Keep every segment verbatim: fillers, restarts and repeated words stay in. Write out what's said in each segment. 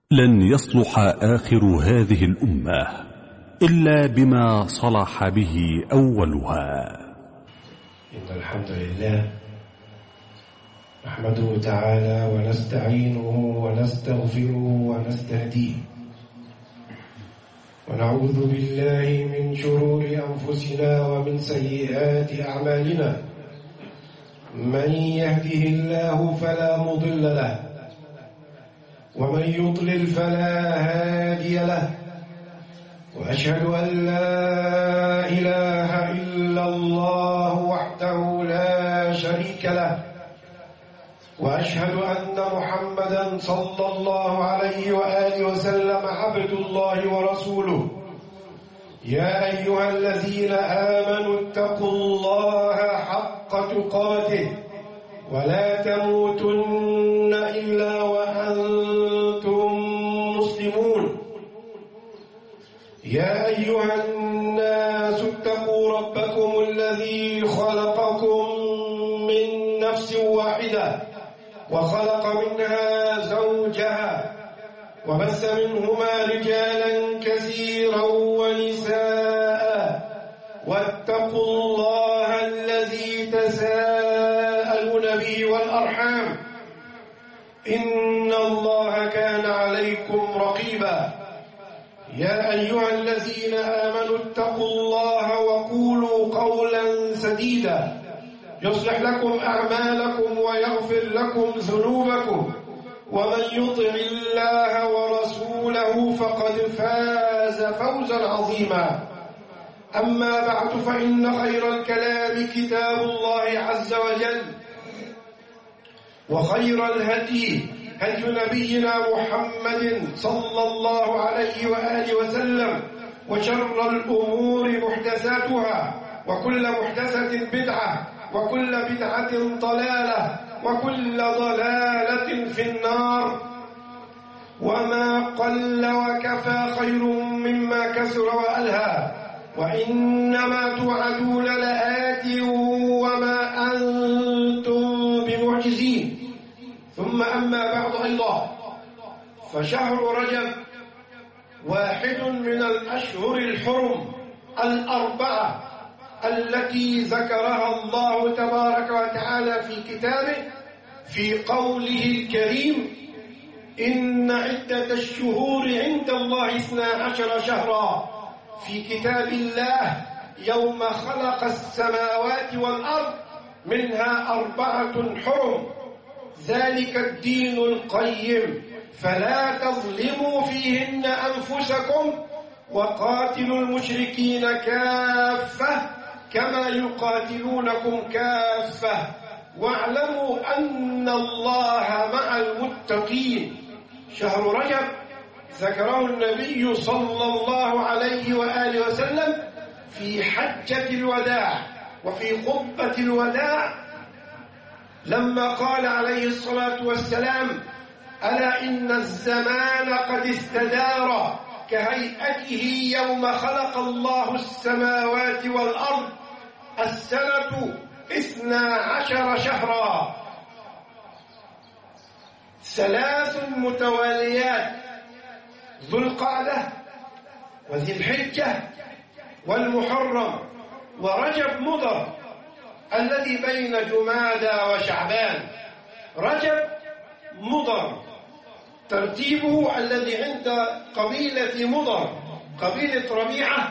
لن يصلح آخر هذه الأمة إلا بما صلح به أولها. إن الحمد لله نحمده تعالى ونستعينه ونستغفره ونستهديه، ونعوذ بالله من شرور أنفسنا ومن سيئات أعمالنا. من يهده الله فلا مضل له، ومن يضلل فلا هادي له، وأشهد أن لا إله إلا الله وحده لا شريك له، وأشهد أن محمدا صلى الله عليه وآله وسلم عبد الله ورسوله. يا أيها الذين آمنوا اتقوا الله حق تقاته ولا تموتن إلا وأنتم مسلمون. يا أيها الناس اتقوا ربكم الذي خلقكم من نفس واحدة وخلق منها زوجها وبث منهما رجالا كثيرا ونساء، واتقوا الله الذي تساءلون به والأرحام، إن الله كان عليكم رقيبا. يا أيها الذين آمنوا اتقوا الله وقولوا قولا سديدا يصلح لكم أعمالكم ويغفر لكم ذنوبكم، ومن يطع الله ورسوله فقد فاز فوزا عظيما. أما بعد، فإن خير الكلام كتاب الله عز وجل، وخير الهدي هدي نبينا محمد صلى الله عليه وآله وسلم، وشر الأمور محدثاتها، وكل محدثة بدعة، وكل بدعة ضلالة، وكل ضلالة في النار. وما قل وكفى خير مما كثر وألهى، وإنما توعدون لآت وما أنتم بمعجزين. ثم أما بعد أيضا، فشهر رجب واحد من الأشهر الحرم الأربعة التي ذكرها الله تبارك وتعالى في كتابه في قوله الكريم: إن عدة الشهور عند الله اثنا عشر شهرا في كتاب الله يوم خلق السماوات والأرض منها أربعة حرم، ذلك الدين القيم، فلا تظلموا فيهن أنفسكم وقاتلوا المشركين كافة كما يقاتلونكم كافة واعلموا أن الله مع المتقين. شهر رجب ذكره النبي صلى الله عليه وآله وسلم في حجة الوداع وفي خطبة الوداع لما قال عليه الصلاة والسلام: ألا إن الزمان قد استدار كهيئته يوم خلق الله السماوات والأرض، السنة اثنا عشر شهرا، ثلاث متواليات: ذو القعدة وذي الحجة والمحرم ورجب مضر الذي بين جمادى وشعبان. رجب مضر ترتيبه الذي عند قبيلة مضر، قبيلة ربيعة،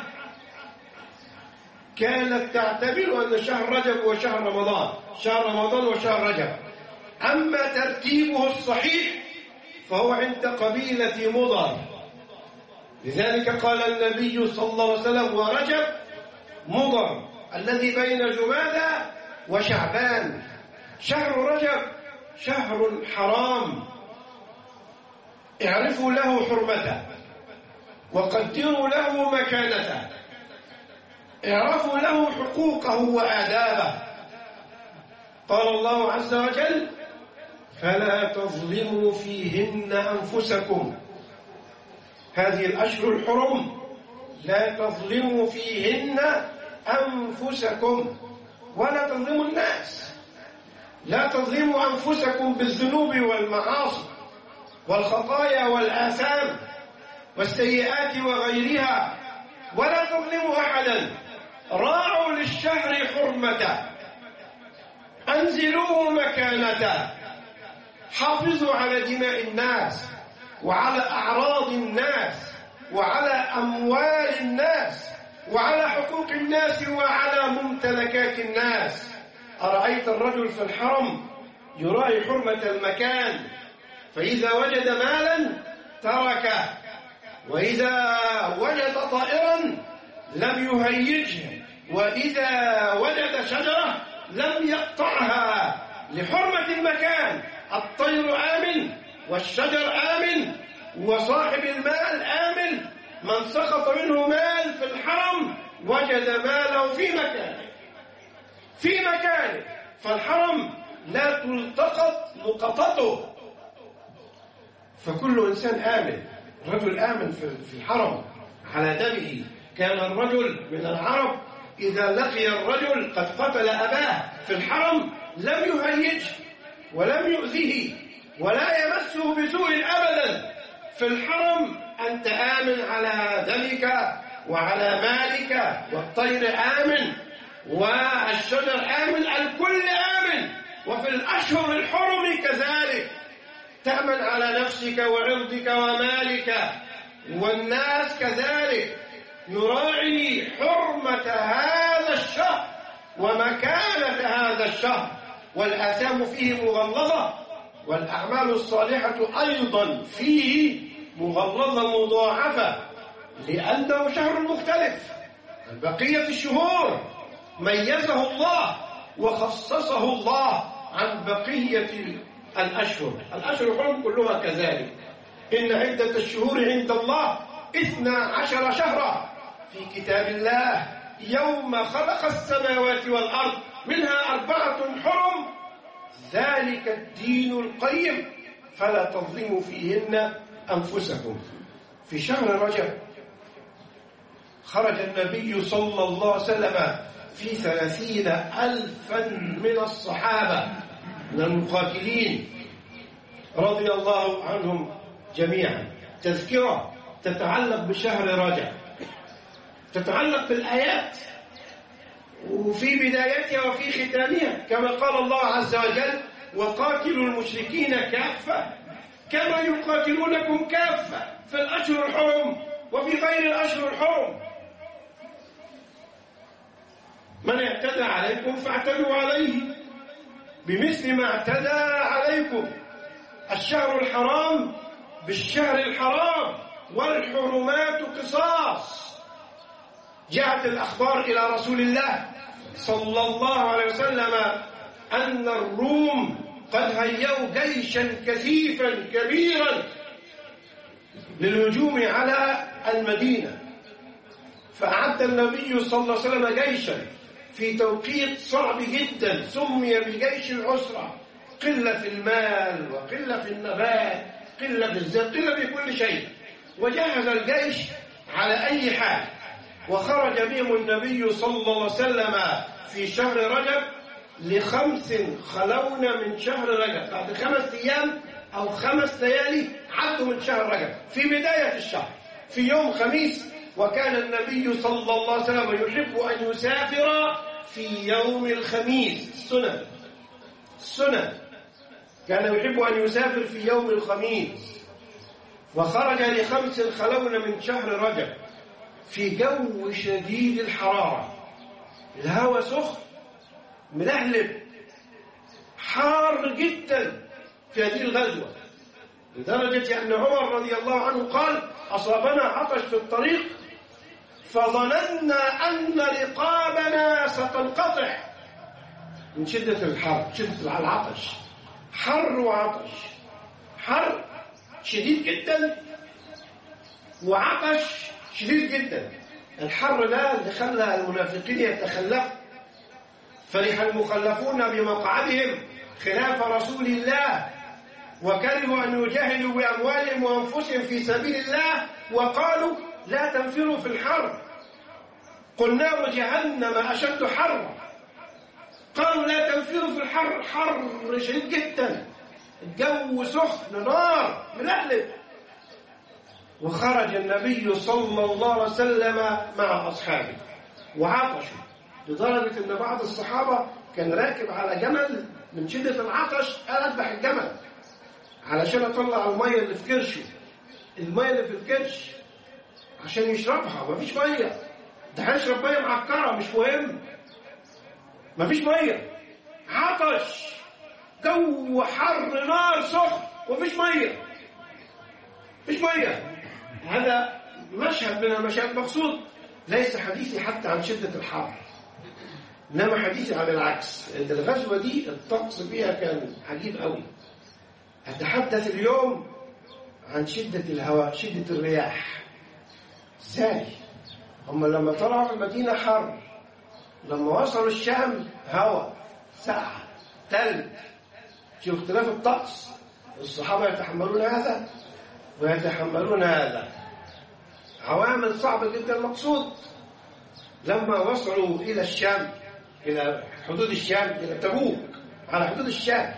كانت تعتبر أن شهر رجب هو شهر رمضان، شهر رمضان وشهر رجب. أما ترتيبه الصحيح فهو عند قبيلة مضر، لذلك قال النبي صلى الله عليه وسلم: ورجب مضر الذي بين جمادى وشعبان. شهر رجب شهر حرام، اعرفوا له حرمته وقدروا له مكانته، اعرفوا له حقوقه وآدابه. قال الله عز وجل: فلا تظلموا فيهن أنفسكم. هذه الأشهر الحرم لا تظلموا فيهن أنفسكم ولا تظلموا الناس، لا تظلموا أنفسكم بالذنوب والمعاصي، والخطايا والآثام والسيئات وغيرها، ولا تظلموا أحدا. راعوا للشهر حرمته، أنزلوه مكانته، حافظوا على دماء الناس وعلى أعراض الناس وعلى أموال الناس وعلى حقوق الناس وعلى ممتلكات الناس. أرأيت الرجل في الحرم يراعي حرمة المكان، فإذا وجد مالا تركه، وإذا وجد طائرا لم يهيجه، وإذا وجد شجرة لم يقطعها لحرمة المكان. الطير آمن والشجر آمن وصاحب المال آمن. من سقط منه مال في الحرم وجد ماله في مكانه في مكانه فالحرم لا تلتقط لقطته، فكل إنسان آمن. الرجل آمن في الحرم على دمه. كان الرجل من العرب إذا لقي الرجل قد قتل أباه في الحرم لم يهيجه ولم يؤذيه ولا يمسه بسوء أبدا. في الحرم أنت آمن على دمك وعلى مالك، والطير آمن والشجر آمن، الكل آمن. وفي الأشهر الحرم كذلك تأمن على نفسك وعرضك ومالك، والناس كذلك. نراعي حرمة هذا الشهر ومكانة هذا الشهر، والآثام فيه مغلظة، والأعمال الصالحة أيضا فيه مغلظة مضاعفة، لأنه شهر مختلف. بقية الشهور ميزه الله وخصصه الله عن بقية الأشهر. الأشهر الحرم كلها كذلك. إن عدة الشهور عند الله اثنا عشر شهرا في كتاب الله يوم خلق السماوات والأرض منها أربعة حرم ذلك الدين القيم فلا تظلموا فيهن أنفسكم. في شهر رجب خرج النبي صلى الله عليه وسلم في ثلاثين ألفا من الصحابة من المقاتلين رضي الله عنهم جميعا. تذكرة تتعلق بشهر رجب، تتعلق بالآيات وفي بدايتها وفي ختامها، كما قال الله عز وجل: وقاتلوا المشركين كافة كما يقاتلونكم كافة في الأشهر الحرم وفي غير الأشهر الحرم. من اعتدى عليكم فاعتدوا عليه بمثل ما اعتدى عليكم. الشهر الحرام بالشهر الحرام، والحرمات قصاص. جاءت الأخبار إلى رسول الله صلى الله عليه وسلم أن الروم قد هيئوا جيشا كثيفا كبيرا للهجوم على المدينة، فأعد النبي صلى الله عليه وسلم جيشا في توقيت صعب جدا سمي بجيش العسرة. قلة في المال وقلة في النبات، قلة في الزاد، قلة في كل شيء. وجهز الجيش على أي حال، وخرج بهم النبي صلى الله عليه وسلم في شهر رجب لخمس خلون من شهر رجب. بعد خمس أيام أو خمس ليالي عدوا من شهر رجب في بداية الشهر في يوم خميس. وكان النبي صلى الله عليه وسلم يحب أن يسافر في يوم الخميس. السنة السنة كان يحب أن يسافر في يوم الخميس. وخرج لخمس خلون من شهر رجب في جو شديد الحرارة، الهواء سخن ملهلب حار جدا في هذه الغزوة، لدرجة أن عمر رضي الله عنه قال: أصابنا عطش في الطريق فظننا أن رقابنا ستنقطع من شدة الحر، شدة العطش، حر وعطش، حر شديد جدا وعطش شديد جدا. الحر ده اللي خلى المنافقين يتخلفوا. فرح المخلفون بمقعدهم خلاف رسول الله، وكرهوا أن يجاهدوا بأموالهم وأنفسهم في سبيل الله، وقالوا: لا تنفروا في الحر، قل نار جهنم أشد حرا. قالوا: لا تنفروا في الحر، حر شديد جدا. الجو سخن نار ملهلب، وخرج النبي صلى الله عليه وسلم مع أصحابه وعطشوا لدرجة أن بعض الصحابة كان راكب على جمل من شدة العطش، قال أذبح الجمل علشان أطلع المية اللي في كرشه، المية اللي في الكرش عشان يشربها. مفيش مية، ده هيشرب مية معكرة مش مهم، مفيش مية، عطش، جو حر نار سخن ومفيش مية، مفيش مية. هذا مشهد من المشاهد مقصود. ليس حديثي حتى عن شدة الحر، إنما حديثي عن العكس. الغزوة دي الطقس فيها كان عجيب قوي. أتحدث اليوم عن شدة الهواء، شدة الرياح. ازاي؟ هم لما طلعوا في المدينة حر، لما وصلوا الشام هواء، ساعة، تلج. شوف اختلاف الطقس. الصحابة يتحملون هذا ويتحملون هذا، عوامل صعبة جدا. المقصود لما وصلوا إلى الشام، إلى حدود الشام، إلى تبوك على حدود الشام،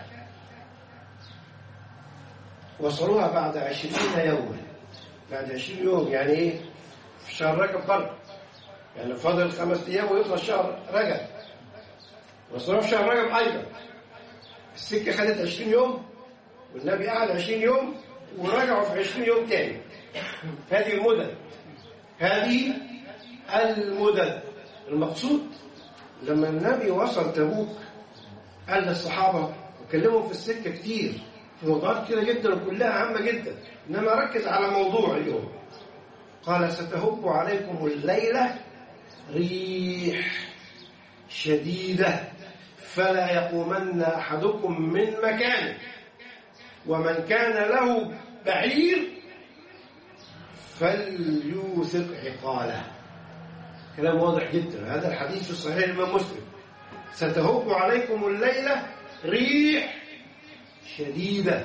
وصلوها بعد عشرين يوما. بعد عشرين يوم يعني إيه؟ في شهر رجب برضه، يعني فاضل خمس أيام ويخلص شهر رجب. وصلوها في شهر رجب أيضا. السكة خدت عشرين يوم، والنبي قعد عشرين يوم، ورجعوا في عشرين يوم تاني. هذه المدد، هذه المدد. المقصود لما النبي وصل تبوك قال للصحابة وكلمهم في السكة كتير في موضوعات كتيرة جدا وكلها عامة جدا، إنما ركز على موضوع اليوم. قال: ستهب عليكم الليلة ريح شديدة فلا يقومن أحدكم من مكانه، ومن كان له بعير فليوثق عقاله. كلام واضح جدا. هذا الحديث في صحيح الإمام مسلم. ستهب عليكم الليلة ريح شديدة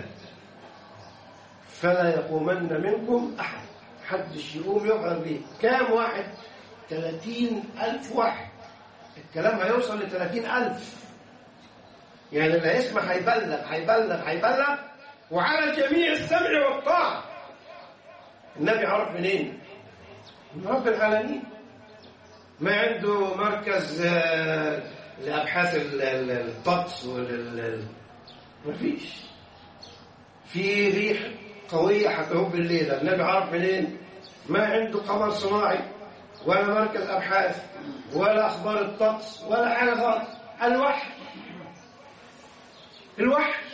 فلا يقومن منكم أحد، حدش يقوم يقعد ليه. كام واحد؟ ثلاثين ألف واحد. الكلام هيوصل لثلاثين ألف، يعني اللي هيسمع هيبلغ هيبلغ هيبلغ، وعلى الجميع السمع والطاعة. النبي عرف منين؟ من رب العالمين. ما عنده مركز لأبحاث الطقس وال مفيش. في ريح قوية هتهب الليلة، النبي عرف منين؟ ما عنده قمر صناعي ولا مركز أبحاث ولا أخبار الطقس ولا حاجة خالص. الوحي، الوحي.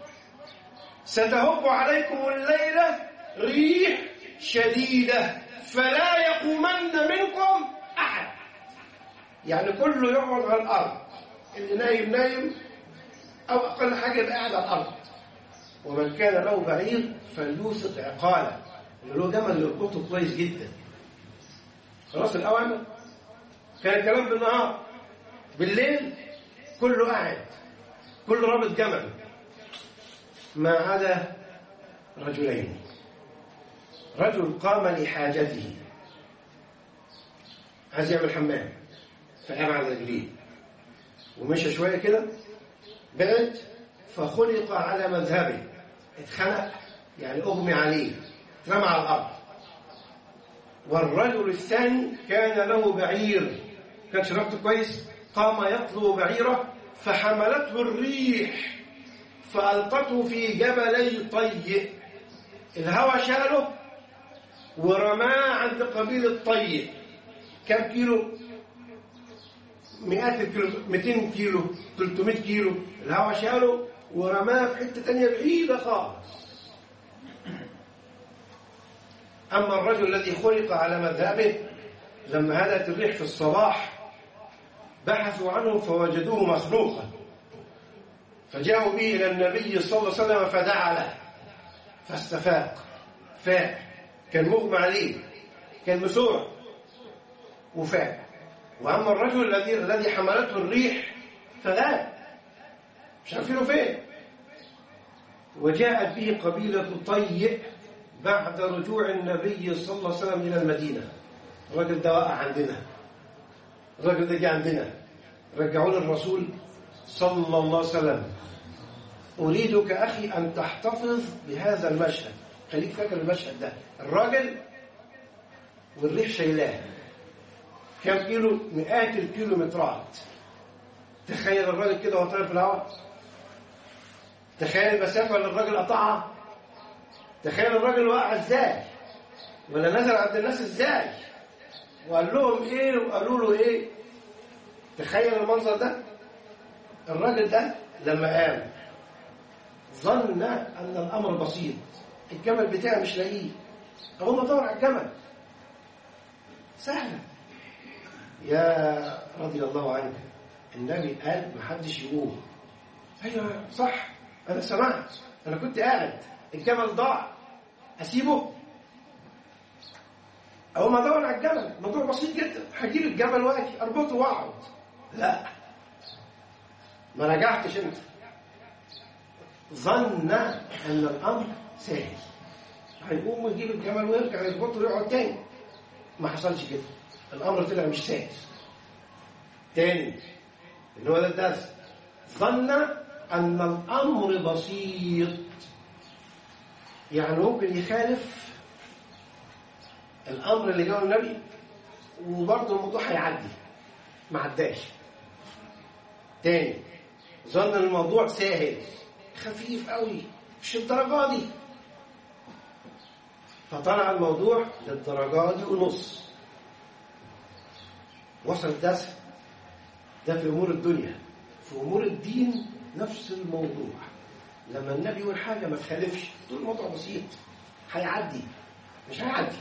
ستهب عليكم الليلة ريح شديدة فلا يقومن منكم أحد، يعني كله يقعد على الأرض، اللي نايم نايم أو أقل حاجة يبقى قاعد على الأرض. ومن كان له بعير فليوثق عقاله، اللي له جمل يربطه كويس جدا. خلاص الأوامر. كان الكلام بالنهار، بالليل كله قاعد، كله رابط جمل، ما عدا رجلين. رجل قام لحاجته، عايز يعمل حمام، فقام على رجليه ومشى شويه كده، بعد فخلق على مذهبه، اتخنق يعني اغمي عليه، اترمى على الارض. والرجل الثاني كان له بعير، كان شربته كويس، قام يطلب بعيره فحملته الريح فألقته في جبلي طي. الهوى شاله ورماه عند قبيلة طي. كم كيلو؟ مئات الكيلو، مئتين كيلو، ثلاثمائة كيلو. الهوى شاله ورماه في حتة تانية بعيدة خالص. أما الرجل الذي خلق على مذهبه، لما هدأت الريح في الصباح بحثوا عنه فوجدوه مخلوقا، فجاءوا به إلى النبي صلى الله عليه وسلم فدعا له فاستفاق، فاق، كان مغمى عليه، كان مسوع وفاق. وأما الرجل الذي الذي حملته الريح فغاب، مش عارفينه فين. وجاءت به قبيلة طي بعد رجوع النبي صلى الله عليه وسلم إلى المدينة. الرجل ده وقع عندنا، الرجل ده جه عندنا، رجعوا له الرسول صلى الله عليه وسلم. أريدك أخي أن تحتفظ بهذا المشهد. خليك فاكر المشهد ده. الراجل والريح شايلاه كم كيلو؟ مئات الكيلومترات. تخيل الراجل كده وهو طاير في الهواء. تخيل المسافة اللي الراجل قطعها. تخيل الراجل وقع ازاي، ولا نزل عند الناس ازاي، وقال لهم ايه وقالوا له ايه. تخيل المنظر ده. الراجل ده لما قام ظن ان الامر بسيط، الجمل بتاعه مش لاقيه، اقوم ادور على الجمل سهله. يا رضي الله عنك، النبي قال محدش يقوم. ايوه صح، انا سمعت، انا كنت قاعد، الجمل ضاع، اسيبه؟ اقوم ادور على الجمل. موضوع بسيط جدا، هجيب الجمل واجي اربطه واقعد. لا، ما رجعتش انت. ظن ان الامر سهل، هيقوم ويجيب الجمل ويرجع يظبطه ويقعد تاني. ما حصلش كده، الامر طلع مش سهل. تاني اللي هو ده الدرس. ظن ان الامر بسيط، يعني ممكن يخالف الامر اللي جاء النبي وبرضه الموضوع هيعدي، ما عداش. تاني ظن الموضوع سهل خفيف قوي، مش الدرجه دي، فطلع الموضوع للدرجه دي ونص. وصل الدرس ده في امور الدنيا. في امور الدين نفس الموضوع. لما النبي يقول حاجه ما تخالفش، تقول الموضوع بسيط هيعدي، مش هيعدي.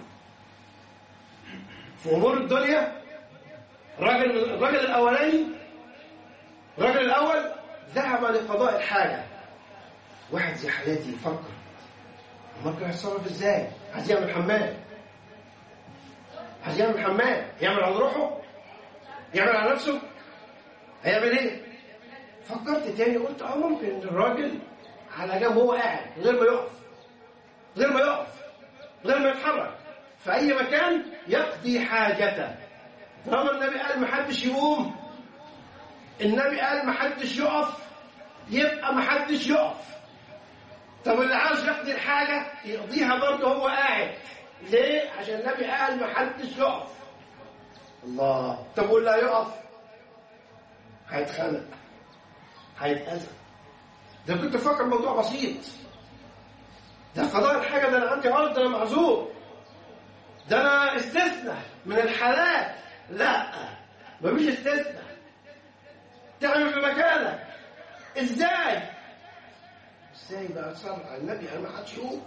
في امور الدنيا الراجل الراجل الاولاني الراجل الاول ذهب لقضاء الحاجه. واحد زي حالاتي يفكر امال كان هيتصرف ازاي؟ عايز يعمل حمام، عايز يعمل حمام، يعمل على روحه، يعمل على نفسه، هيعمل ايه؟ فكرت تاني، قلت اه ممكن الراجل على جنب هو قاعد غير ما يقف غير ما يقف غير ما يتحرك في اي مكان يقضي حاجته. طالما النبي قال ما حدش يقوم، النبي قال ما حدش يقف، يبقى ما حدش يقف. طب اللي عاوز يقضي الحاجه يقضيها برضه هو قاعد. ليه؟ عشان النبي قال ما حدش يقف. الله. طب واللي هيقف هيتخانق، هيتأذى. ده كنت فاكر الموضوع بسيط، ده قضاء الحاجه، ده انا عندي عرض، ده انا معذور، ده انا استثناء من الحالات. لا، مفيش استثناء. تعمل في مكانك. ازاي؟ ازاي بقى تصرف؟ النبي قال ما حدش يقوم.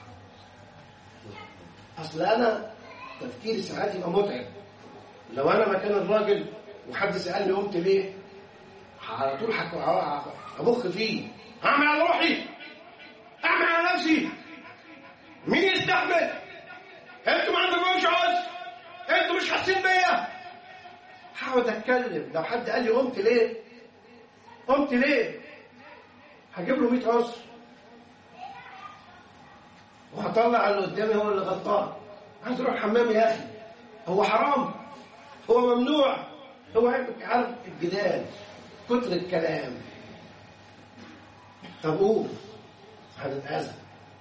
اصل انا تفكيري ساعات يبقى متعب. لو انا مكان الراجل وحد سالني قمت ليه، على طول هبخ فيه، اعمل على روحي، اعمل على نفسي. مين يستحمل؟ انتوا ما عندكمش عذر، انتوا مش حاسين بيا. هقعد اتكلم. لو حد قال لي قمت ليه قمت ليه هجيب له مية عذر، وهطلع اللي قدامي هو اللي غلطان. عايز اروح الحمام يا اخي، هو حرام؟ هو ممنوع؟ هو عارف الجدال، كتر الكلام. طب قوم، هتتأذى.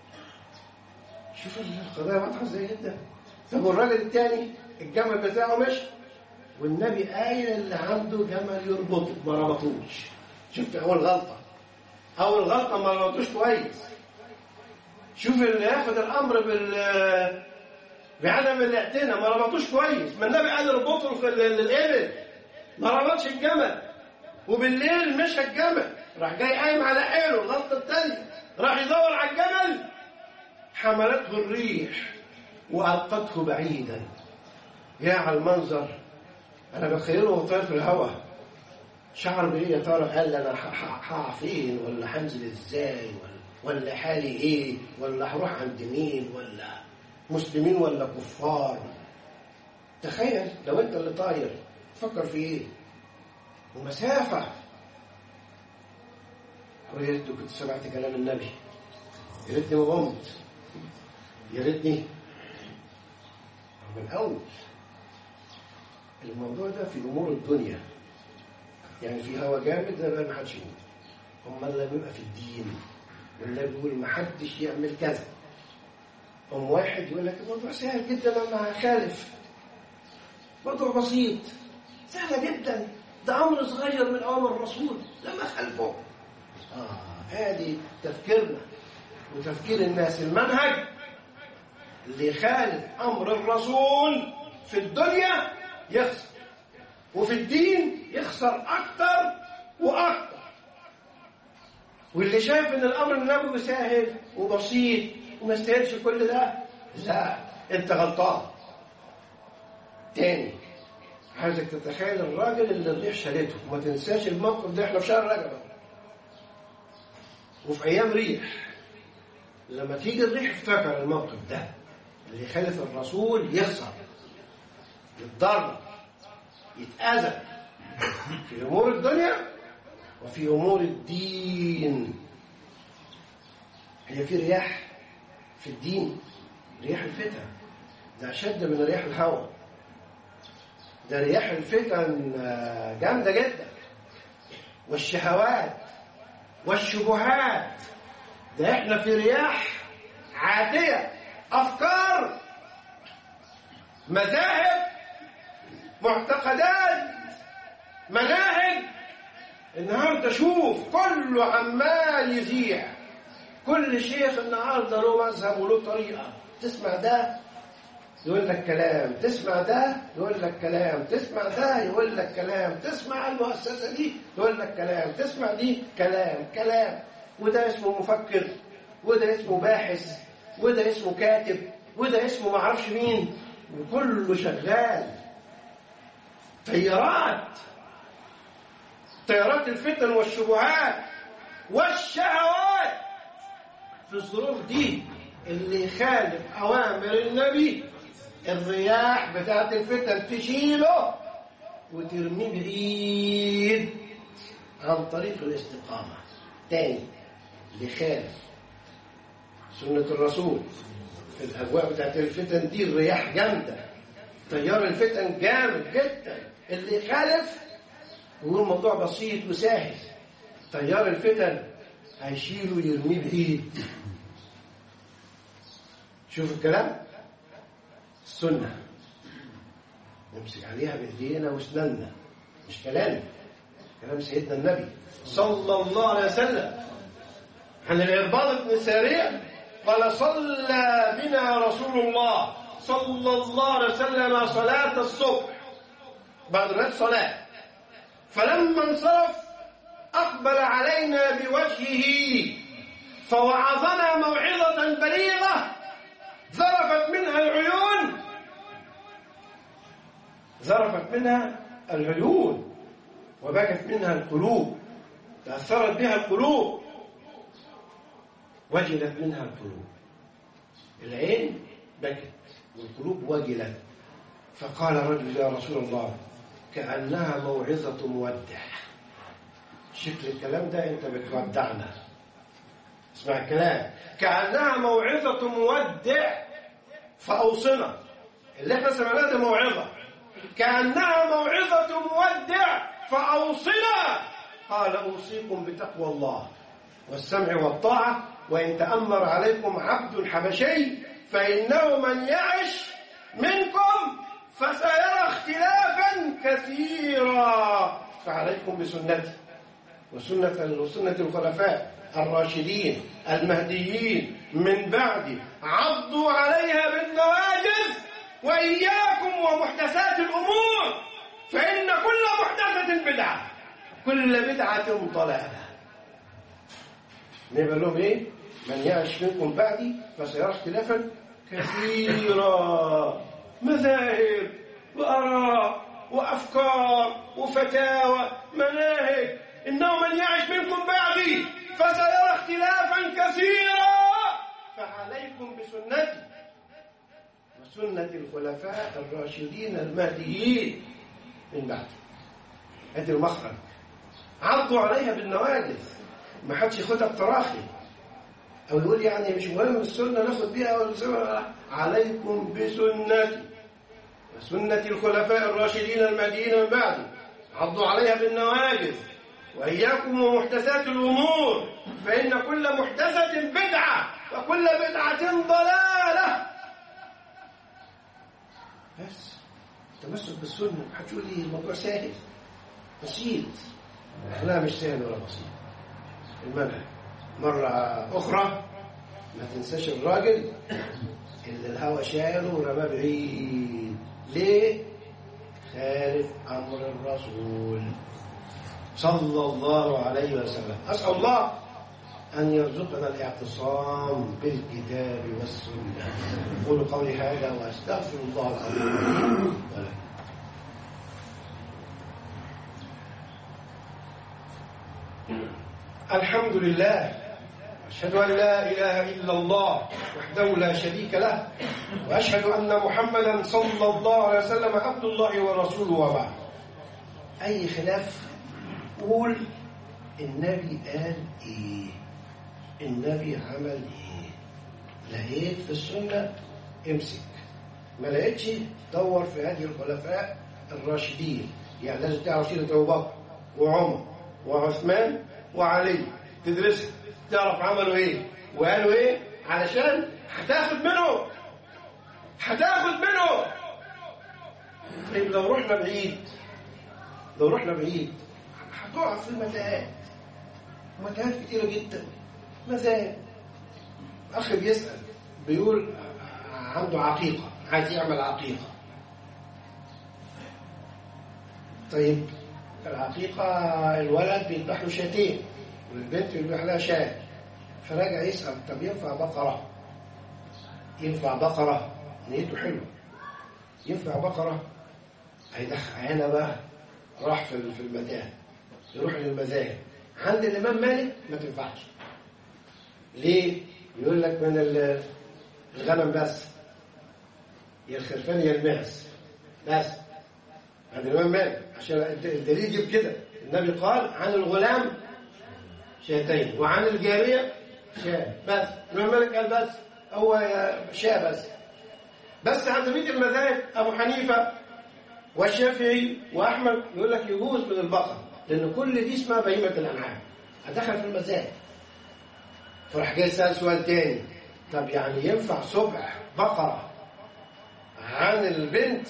شوف القضايا واضحه ازاي جدا. طب والراجل الثاني الجمل بتاعه مشي، والنبي قايل اللي عنده جمل يربطه، ما ربطوش. شفت اول غلطه، اول غلطه ما ربطوش كويس. شوف اللي ياخد الامر بال بعدم الاعتناء، ما ربطوش كويس. ما النبي قال اربطوا في الابل، ما ربطش الجمل. وبالليل مشى الجمل، راح جاي قايم على حيله. الغلطه الثانيه راح يدور على الجمل، حملته الريح والقته بعيدا. يا على المنظر، انا بتخيله وهو طاير في الهواء. شعر بايه يا ترى؟ قال انا هقع فين، ولا هنزل ازاي، ولا ولا حالي ايه، ولا هروح عند مين، ولا مسلمين ولا كفار. تخيل لو انت اللي طاير تفكر في ايه، ومسافه. ويا ريت كنت سمعت كلام النبي، يا ريتني ما قمت، يا ريتني من اول. الموضوع ده في امور الدنيا، يعني في هوا جامد ده ما حدش يقوم. أما اللي بيبقى في الدين واللي بيقول ما حدش يعمل كذا، أم واحد يقول لك الموضوع سهل جدا لما خالف، موضوع بسيط سهل جدا، ده أمر صغير من أوامر الرسول لما خالفه. آه هذه تفكيرنا وتفكير الناس. المنهج اللي يخالف أمر الرسول في الدنيا يخسر، وفي الدين يخسر أكتر وأكتر. واللي شايف إن الأمر النبوي سهل وبسيط وما يستاهلش كل ده، لا أنت غلطان. تاني عايزك تتخيل الراجل اللي الريح شالته، وما تنساش الموقف ده، احنا في شهر رجب وفي أيام ريح. لما تيجي الريح افتكر الموقف ده، اللي يخالف الرسول يخسر، يتضرر، يتأذى في أمور الدنيا وفي أمور الدين. هي في رياح في الدين، رياح الفتن ده أشد من رياح الهواء. ده رياح الفتن جامدة جدا، والشهوات والشبهات. ده احنا في رياح عادية، أفكار، مذاهب، معتقدات، مناهج. النهارده شوف كله عمال يذيع، كل شيخ النهارده له مذهب وله طريقة. تسمع ده يقول لك كلام، تسمع ده يقول لك كلام، تسمع ده يقول لك كلام، تسمع المؤسسة دي يقول لك كلام، تسمع دي كلام كلام. وده اسمه مفكر، وده اسمه باحث، وده اسمه كاتب، وده اسمه معرفش مين، وكله شغال. تيارات تيارات الفتن والشبهات والشهوات. في الظروف دي اللي يخالف أوامر النبي، الرياح بتاعت الفتن تشيله وترميه بعيد عن طريق الاستقامة. تاني اللي خالف سنة الرسول في الأجواء بتاعت الفتن دي، الرياح جامدة، تيار الفتن جامد جدا. اللي يخالف ويقول الموضوع بسيط وسهل، تيار الفتن هيشيله ويرميه بعيد. شوف الكلام، السنة نمسك عليها بإيدينا واسناننا، مش كلام كلام سيدنا النبي صلى الله عليه وسلم. عن العرباض بن سارية قال صلى بنا رسول الله صلى الله عليه وسلم صلاة الصبح بعد ركعة صلاة، فلما انصرف أقبل علينا بوجهه فوعظنا موعظة بليغة ذرفت منها العيون ذرفت منها العيون وبكت منها القلوب، تأثرت بها القلوب، وجلت منها القلوب. العين بكت والقلوب وجلت. فقال رجل يا رسول الله كأنها موعظة مودع. شكل الكلام ده انت بتودعنا، اسمع الكلام، كأنها موعظة مودع فأوصنا. اللي احنا سمعناه ده موعظة، كأنها موعظة مودع فأوصنا. قال أوصيكم بتقوى الله والسمع والطاعة وإن تأمر عليكم عبد حبشي فإنه من يعش منكم فسيرى اختلافا كثيرا فعليكم بسنتي وسنة وسنة الخلفاء الراشدين المهديين من بعدي عضوا عليها بالنواجذ وإياكم ومحدثات الأمور فإن كل محدثة بدعة كل بدعة ضلالة. نبقى لهم إيه؟ من يعش منكم بعدي فسيرى اختلافا كثيرا، مذاهب وآراء وأفكار وفتاوى مناهج. إنه من يعش منكم بعدي فسيرى اختلافا كثيرا فعليكم بسنتي وسنة الخلفاء الراشدين المهديين من بعد. هذه المخرج، عضوا عليها بالنواجذ، ما حدش ياخدها بتراخي او يقول يعني مش مهم السنه ناخد بيها ولا عليكم بسنتي وسنة الخلفاء الراشدين المهديين من بعد، عضوا عليها بالنواجذ وإياكم ومحدثات الأمور فإن كل محدثة بدعة وكل بدعة ضلالة. بس التمسك بالسنة. هتقول لي الموضوع سهل بسيط؟ لا، مش سهل ولا بسيط. المنهج مرة أخرى ما تنساش الراجل اللي الهوى شاله ورماه بعيد. ليه؟ خالف أمر الرسول صلى الله عليه وسلم. أسأل الله أن يرزقنا الاعتصام بالكتاب والسنة. أقول قولي هذا وأستغفر الله العظيم ولكم. الحمد لله، أشهد أن لا إله إلا الله وحده لا شريك له، وأشهد أن محمدا صلى الله عليه وسلم عبد الله ورسوله. وبعد، أي خلاف قول النبي قال إيه، النبي عمل إيه. لقيت في السنة امسك، ما لقيتش دور في هذه الخلفاء الراشدين. يعني لازم تعرف سيرة أبو بكر وعمر وعثمان وعلي، تدرسها تعرف عملوا ايه وقالوا ايه، علشان هتاخد منه هتاخد منه طيب لو رحنا بعيد لو رحنا بعيد هتقع في المتاهات، متاهات كتيرة جدا. مثلا أخ بيسأل بيقول عنده عقيقة، عايز يعمل عقيقة. طيب العقيقة الولد بيذبح له شاتين والبنت بيذبح لها شاة، فراجع يسأل طب ينفع بقرة؟ ينفع بقرة؟ نيته حلوة، ينفع بقرة؟ هيدخل هنا بقى راح في المتاهة، يروح للمذاهب. عند الإمام مالك ما تنفعش. ليه؟ يقول لك من الغنم بس، يا الخرفان يا المعز بس. عند الإمام مالك عشان الدليل يجيب كده، النبي قال عن الغلام شاتين وعن الجارية شاة بس. الإمام مالك قال بس، هو شاة بس. بس عند بيت المذاهب أبو حنيفة والشافعي وأحمد يقول لك يجوز من البقر، لأن كل دي اسمها بهيمة الأنعام. هدخل في المذاهب. فراح جاي سأل سؤال تاني، طب يعني ينفع سبع بقرة عن البنت؟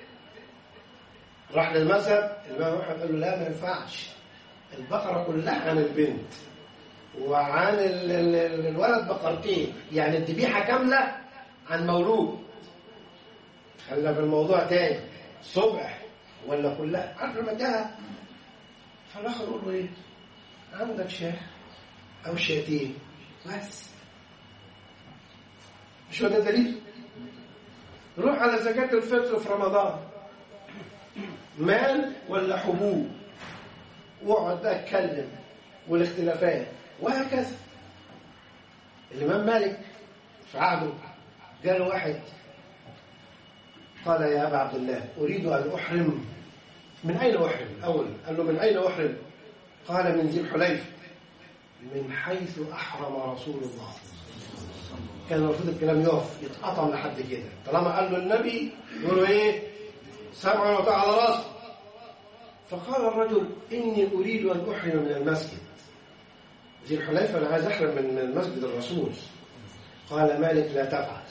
راح للمذهب الإمام أحمد قال له لا، ما ينفعش، البقرة كلها عن البنت، وعن الولد بقرتين، يعني الذبيحة كاملة عن مولود. خلينا في الموضوع تاني، صبح ولا كلها؟ عارف المتاهة. فالآخر يقول له ايه، عندك شاه أو شاتين بس، مش هو ده دليل؟ روح على زكاة الفطر في رمضان، مال ولا حبوب، واقعد بقى اتكلم والاختلافات وهكذا. الإمام مالك في عهده قال واحد قال يا أبا عبد الله أريد أن أحرم. من أين أحرم؟ أول قال له من أين أحرم؟ قال من ذي الحليفة، من حيث أحرم رسول الله. كان المفروض الكلام يقف يتقطم لحد كده، طالما قال له النبي يقول له إيه، سمعا وطاعة على راسه. فقال الرجل إني أريد أن أحرم من المسجد ذي الحليفة، أنا عايز أحرم من مسجد الرسول. قال مالك لا تفعل،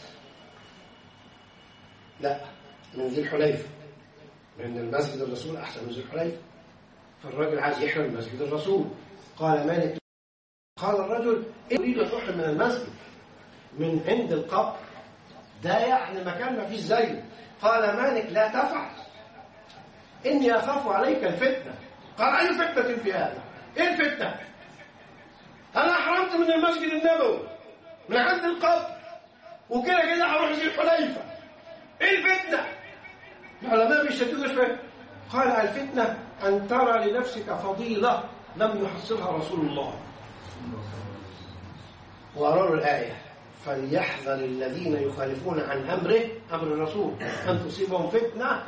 لا، من ذي الحليفة، لأن المسجد الرسول أحسن من ذي الحليفة. فالراجل عايز يحرم من مسجد الرسول. قال مالك، قال الرجل أريد أن أحرم من المسجد من عند القبر، ده يعني مكان ما فيش زيه. قال مالك لا تفعل، إني أخاف عليك الفتنة. قال أي فتنة في هذا؟ إيه الفتنة؟ أنا أحرمت من المسجد النبوي من عند القبر، وكده كده هروح ذي الحليفة، إيه الفتنة؟ العلماء بيشتتوا شوية. قال الفتنة أن ترى لنفسك فضيلة لم يحصلها رسول الله. وقرأوا الآية فليحذر الذين يخالفون عن أمره، أمر الرسول، أن تصيبهم فتنة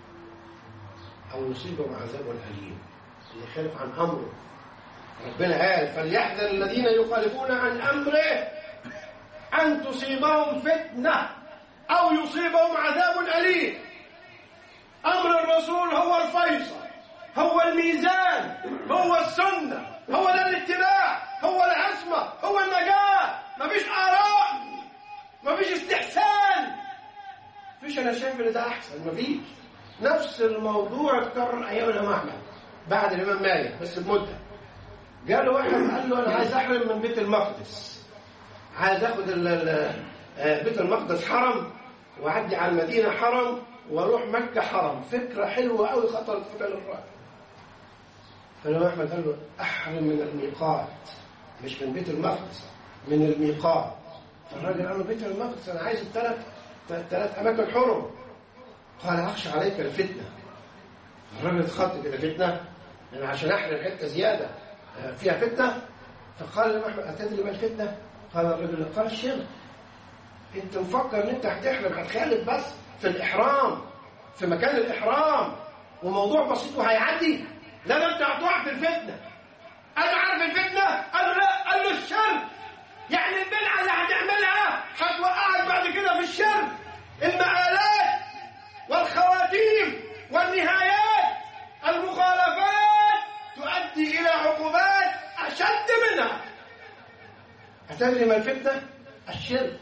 أو يصيبهم عذاب أليم. اللي يخالف عن أمره، ربنا قال فليحذر الذين يخالفون عن أمره أن تصيبهم فتنة أو يصيبهم عذاب أليم. أمر الرسول هو الفيصل، هو الميزان، هو السنة، هو ده الاتباع، هو العصمة، هو النجاة. مفيش آراء، مفيش استحسان، مفيش أنا شايف إن ده أحسن. مفيش. نفس الموضوع اتكرر أيام الإمام أحمد بعد الإمام مالك بس بمدة. جاء له واحد قال له أنا عايز أحرم من بيت المقدس، عايز أخد بيت المقدس حرم وأعدي على المدينة حرم وأروح مكة حرم. فكرة حلوة أوي خطرت في بال الرأي. فالإمام أحمد قال له أحرم من الميقات، مش من بيت المقدس، من الميقات. فالراجل قال له بيت المقدس أنا عايز الثلاث ثلاث أماكن حرم. قال أخشى عليك الفتنة. الراجل اتخط كده فتنة، يعني عشان أحرم حتة زيادة فيها فتنة. فقال الإمام أحمد أتدري ما الفتنة؟ قال الرجل قال الشرك. أنت مفكر إن أنت هتحرم هتخالف بس في الإحرام، في مكان الإحرام، وموضوع بسيط وهيعدي؟ لا ده أنت هتقع في الفتنة. أنا عارف الفتنة؟ قال له لا. قال له الشرك، يعني البدعة اللي هتعملها هتوقعك بعد كده في الشرك. المآلات والخواتيم والنهايات، المخالفات تؤدي إلى عقوبات أشد منها. هتدري ما الفتنة؟ الشرك.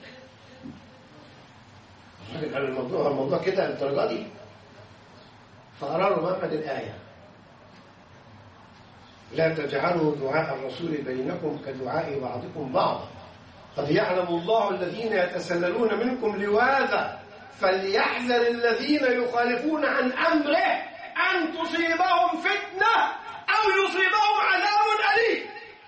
قال الموضوع الموضوع كده الدرجة دي. فقرأ له محمد الآية لا تجعلوا دعاء الرسول بينكم كدعاء بعضكم بعضا قد يعلم الله الذين يتسللون منكم لواذا فليحذر الذين يخالفون عن أمره أن تصيبهم فتنة أو يصيبهم عذاب أليم.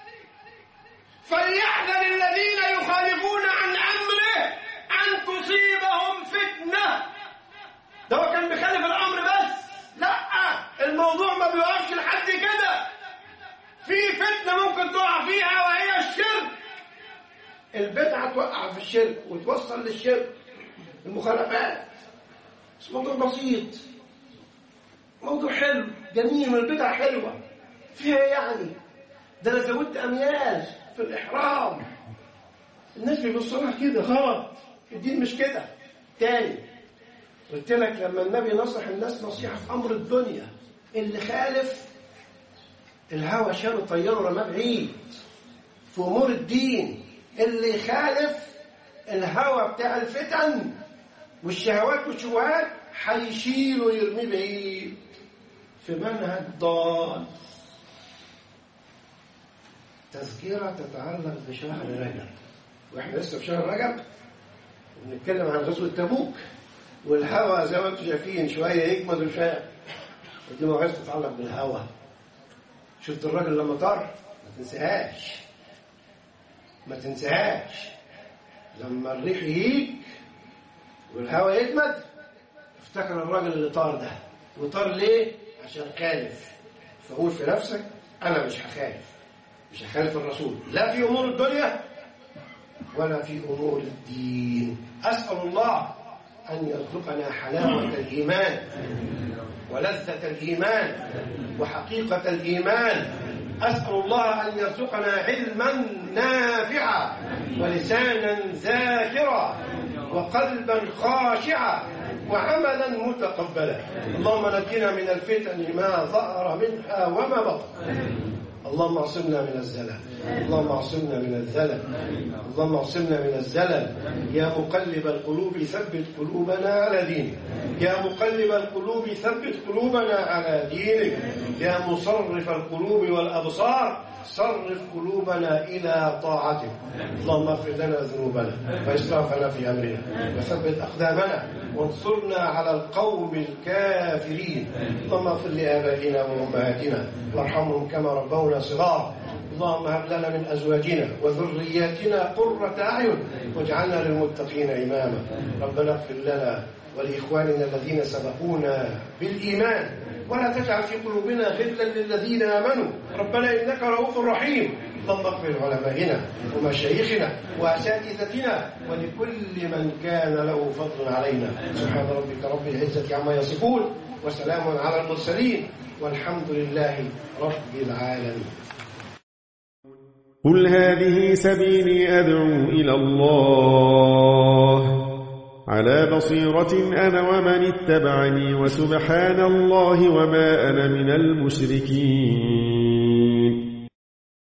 فليحذر الذين يخالفون عن أمره أن تصيبهم فتنة. ده هو كان بيخالف الأمر بس؟ لا، الموضوع ما بيوقفش لحد كده. في فتنة ممكن تقع فيها وهي الشرك. البدعة توقع في الشرك وتوصل للشرك. المخالفات بس موضوع بسيط، موضوع حلو جميل، والبدعة حلوة فيها يعني. ده أنا زودت أميال في الإحرام. الناس بيبصوا لها كده غلط، الدين مش كده. تاني قلت لك لما النبي نصح الناس نصيحة في أمر الدنيا، اللي خالف الهوى شاله طيره رماه بعيد. في أمور الدين اللي خالف الهوى بتاع الفتن والشهوات والشبهات هيشيله يرميه بعيد في منهج ضال. تذكرة تتعلق بشهر رجب، واحنا لسه في شهر رجب بنتكلم عن غزوة تبوك، والهوى زي ما انتم شايفين شويه يجمد وشويه. ودي مواعيد تتعلق بالهوى. شفت الراجل لما طار؟ ما تنساهاش، ما تنساهاش. لما الريح يهيج والهوى يجمد افتكر الراجل اللي طار ده. وطار ليه؟ عشان خالف. فقول في نفسك انا مش هخالف، مش هخالف الرسول لا في امور الدنيا ولا في امور الدين. اسال الله ان يرزقنا حلاوه الايمان ولذة الإيمان وحقيقة الإيمان. أسأل الله أن يرزقنا علما نافعا ولسانا ذاكرا وقلبا خاشعا وعملا متقبلا. اللهم نجنا من الفتن ما ظهر منها وما بطن. اللهم اعصمنا من الزلل، اللهم اعصمنا من الزلل، اللهم اعصمنا من الزلل. يا مقلب القلوب ثبت قلوبنا على دينك، يا مقلب القلوب ثبت قلوبنا على دينك، يا مصرف القلوب والأبصار صرف قلوبنا إلى طاعتك. اللهم اغفر لنا ذنوبنا وإسرافنا في أمرنا وثبت أقدامنا وانصرنا على القوم الكافرين. اللهم اغفر لآبائنا وأمهاتنا وارحمهم كما ربونا صغارا. اللهم هب لنا من أزواجنا وذرياتنا قرة أعين واجعلنا للمتقين إماما. ربنا اغفر لنا ولإخواننا الذين سبقونا بالإيمان ولا تجعل في قلوبنا غلا للذين آمنوا ربنا إنك رؤوف رحيم. اللهم اغفر لعلمائنا ومشايخنا وأساتذتنا ولكل من كان له فضل علينا. سبحان ربك رب العزة عما يصفون وسلام على المرسلين والحمد لله رب العالمين. قل هذه سبيلي أدعو إلى الله على بصيرة أنا ومن اتبعني وسبحان الله وما أنا من المشركين.